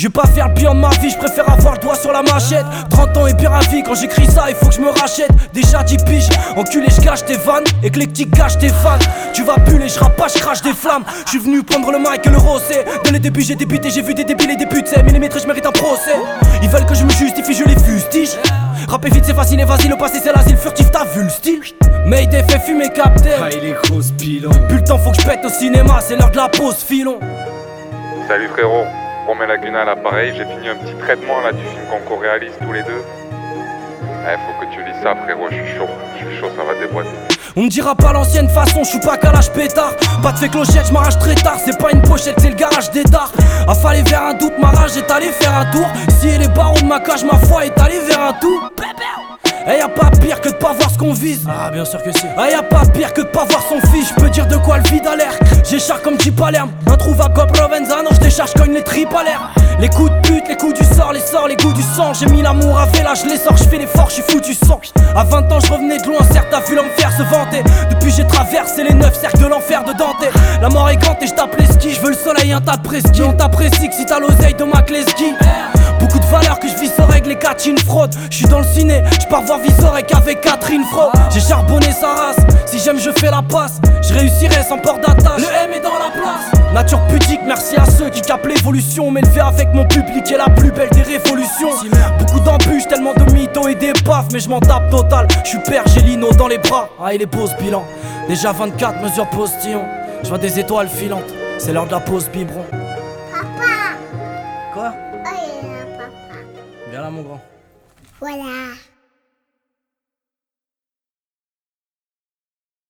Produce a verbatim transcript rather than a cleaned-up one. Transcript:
Je vais pas faire le bilan de ma vie, je préfère avoir le doigt sur la machette. Trente ans et bien ravi, quand j'écris ça il faut que je me rachète. Déjà dix piges, enculé je cache tes vannes. Éclectique gâche tes fans. Tu vas puller, je rappe pas, je crache des flammes. Je suis venu prendre le mic et le rosé. Dès les débuts j'ai débuté, j'ai vu des débiles et des putes. Millimétré, je mérite un procès. Ils veulent que je me justifie, je les fustige. Rapper vite c'est facile et vas-y, le passé c'est l'asile furtif, t'as vu le style. Mayday fait fumer Captain. Ah il est gros ce bilan. Plus le temps faut que je pète au cinéma, c'est l'heure de la pause filon. Salut frérot, Romain Laguna à l'appareil, j'ai fini un petit traitement là du film qu'on co-réalise tous les deux. Eh faut que tu lis ça frérot, je suis chaud, je suis chaud, ça va déboîter. On me dira pas l'ancienne façon, je suis pas calage pétard. Pas de fait clochette, je m'arrache très tard. C'est pas une pochette, c'est le garage des dards. A fallu vers un doute, ma rage est allé faire un tour. Si les barreaux de ma cage, ma foi est allée vers un tour. Eh y'a pas pire que de pas voir ce qu'on vise. Ah bien sûr que si. Eh y'a pas pire que de pas voir son fils. Je peux dire de quoi le vide a l'air. J'écharpe comme Jeep Palerme. Introuvable comme Provenzano, je décharge comme les tripes à l'air. Les coups de pute, les coups du sort, les sorts, les goûts du sang. J'ai mis l'amour à véla, je les sors, je fais l'effort, je suis foutu sang. À vingt ans je revenais de loin, certes t'as vu l'homme faire se vanter. Depuis j'ai traversé les neuf cercles de l'enfer de Dante. La mort est grande et je tape les skis. Je veux le soleil, un tas de presqu'île. On t'apprécie que si t'as l'oseille de ma Kleski. Beaucoup de valeurs que je vis sans règle, les catchines fraude. Je suis dans le ciné, je pars voir Visorek avec Catherine Fro. J'ai charbonné sa race, si j'aime je fais la passe. Je réussirai sans port d'attache, le M est dans la place. Nature pudique, merci à ceux qui capent l'évolution. M'élever avec mon public est la plus belle des révolutions. Beaucoup d'embûches, tellement de mythos et d'épaves. Mais je m'en tape total, je suis père, j'ai Lino dans les bras. Ah il est beau ce bilan, déjà vingt-quatre mesures postillon. Je vois des étoiles filantes, c'est l'heure de la pause biberon. Papa. Quoi? Oh, il est là, papa. Viens là mon grand. Voilà.